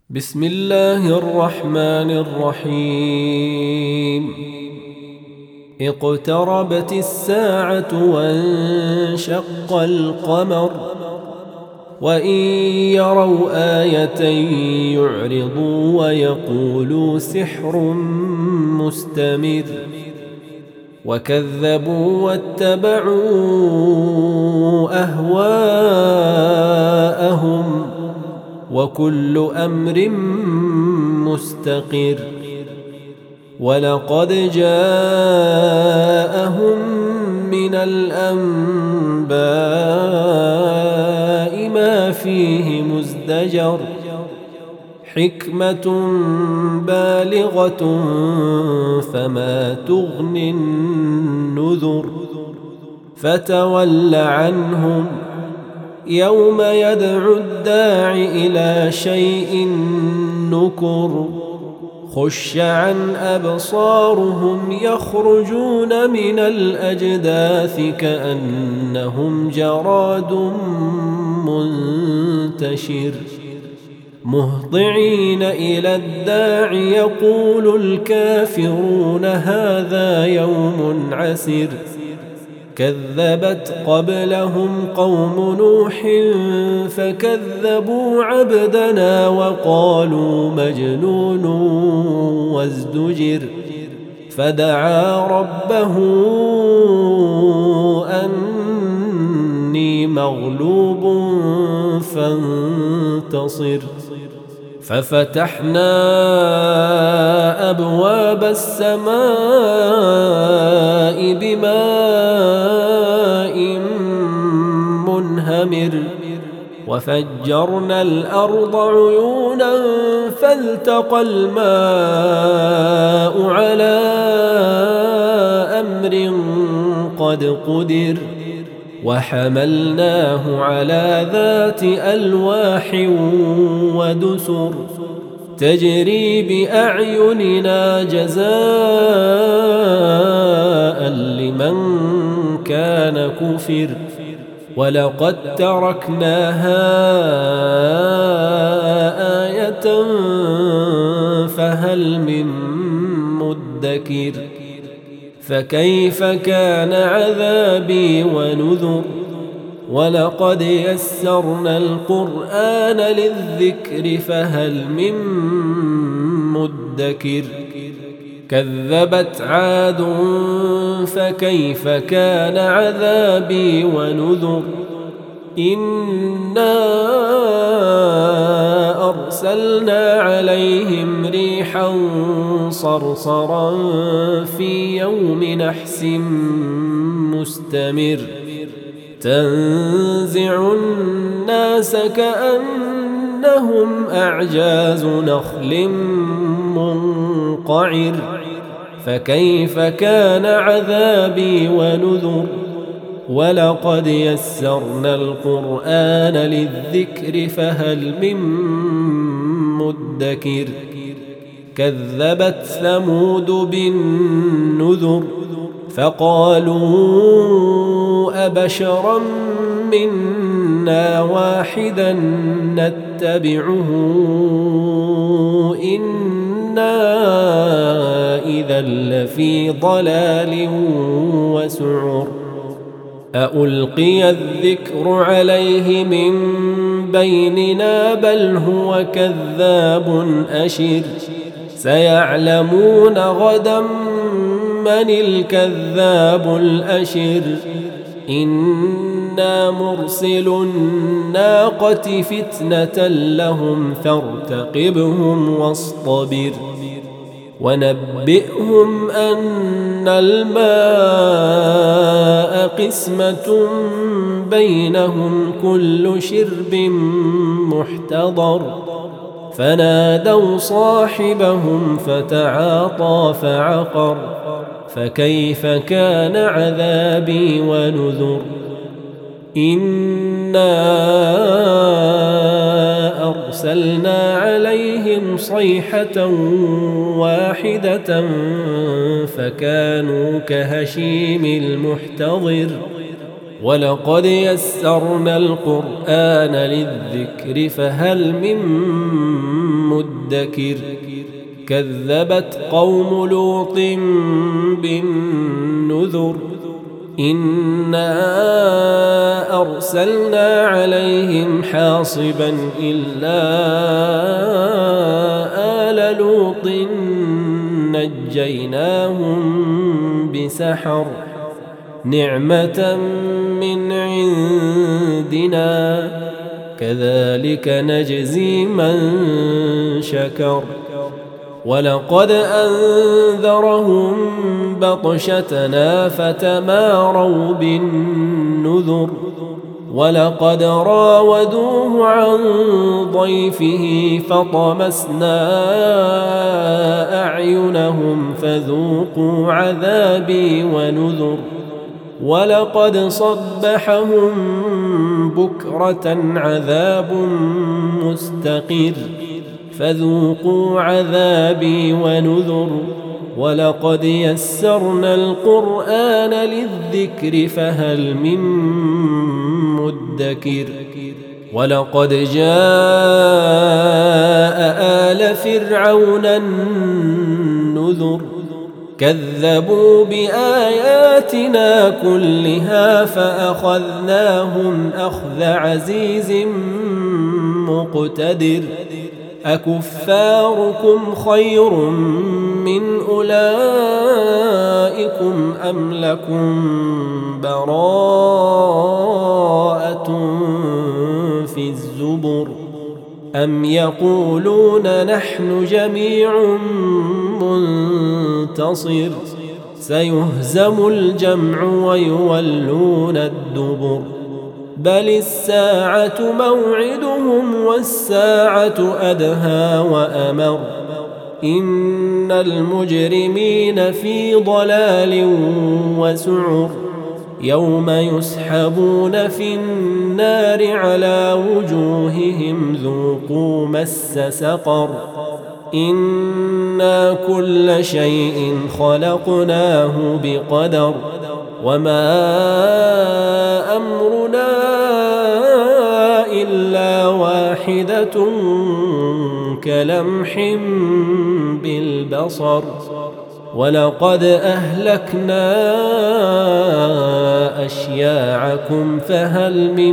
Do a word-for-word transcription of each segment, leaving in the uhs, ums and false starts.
بسم الله الرحمن الرحيم. اقتربت الساعة وانشق القمر وإن يروا آية يعرضوا ويقولوا سحر مستمر وكذبوا واتبعوا أهواءهم وكل أمر مستقر. ولقد جاءهم من الأنباء ما فيه مزدجر حكمة بالغة فما تغني النذر. فتول عنهم يوم يدعو الداع إلى شيء نكر خش عن أبصارهم يخرجون من الأجداث كأنهم جراد منتشر مهطعين إلى الداع يقول الكافرون هذا يوم عسر. كذبت قبلهم قوم نوح فكذبوا عبدنا وقالوا مجنون وازدجر. فدعا ربه أني مغلوب فانتصر. ففتحنا أبواب السماء بماء منهمر وفجرنا الأرض عيونا فالتقى الماء على أمر قد قدر وحملناه على ذات ألواح ودسر تجري بأعيننا جزاء لمن كان كفر. ولقد تركناها آية فهل من مدكر. فكيف كان عذابي ونذر. ولقد يسرنا القرآن للذكر فهل من مدكر. كذبت عاد فكيف كان عذابي ونذر. إنا أرسلنا عليهم ريحا صرصرا في يوم نحس مستمر تنزع الناس كأنهم أعجاز نخل منقعر. فكيف كان عذابي ونذر. ولقد يسرنا القرآن للذكر فهل من مدكر. كذبت ثمود بالنذر فقالوا أبشرا منا واحدا نتبعه إنا إذا لفي ضلال وسعر. أألقي الذكر عليه من بيننا بل هو كذاب أشر. سيعلمون غدا من الكذاب الأشر. إنا مرسل الناقة فتنة لهم فارتقبهم واصطبر. ونبئهم أن الماء قسمة بينهم كل شرب محتضر. فنادوا صاحبهم فتعاطى فعقر. فكيف كان عذابي ونذر. إنا أرسلنا عليهم صيحة واحدة فكانوا كهشيم المحتضر. ولقد يسرنا القرآن للذكر فهل من مدكر كذبت قوم لوط بالنذر إنا أرسلنا عليهم حاصبا إلا آل لوط نجيناهم بسحر نعمة من عندنا كذلك نجزي من شكر ولقد أنذرهم بطشتنا فتماروا بالنذر ولقد راودوه عن ضيفه فطمسنا أعينهم فذوقوا عذابي ونذر ولقد صبحهم بكرة عذاب مستقر فذوقوا عذابي ونذر ولقد يسرنا القرآن للذكر فهل من مدكر ولقد جاء آل فرعون النذر كذبوا بآياتنا كلها فأخذناهم أخذ عزيز مقتدر أكفاركم خير من أولئكم أم لكم براءة في الزبر أم يقولون نحن جميع منتصر سيهزم الجمع ويولون الدبر بل الساعة موعدهم والساعة أدهى وأمر إن المجرمين في ضلال وسعر يوم يسحبون في النار على وجوههم ذوقوا مس سقر إنا كل شيء خلقناه بقدر وما أمرنا إلا واحدة كلمح بالبصر ولقد أهلكنا أشياعكم فهل من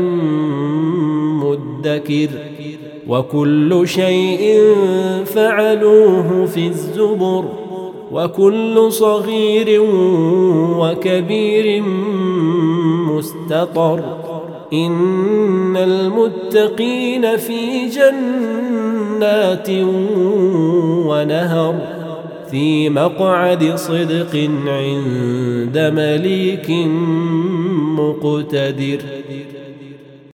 مدكر وكل شيء فعلوه في الزبر وكل صغير وكبير مستطر إن المتقين في جنات ونهر في مقعد صدق عند مليك مقتدر.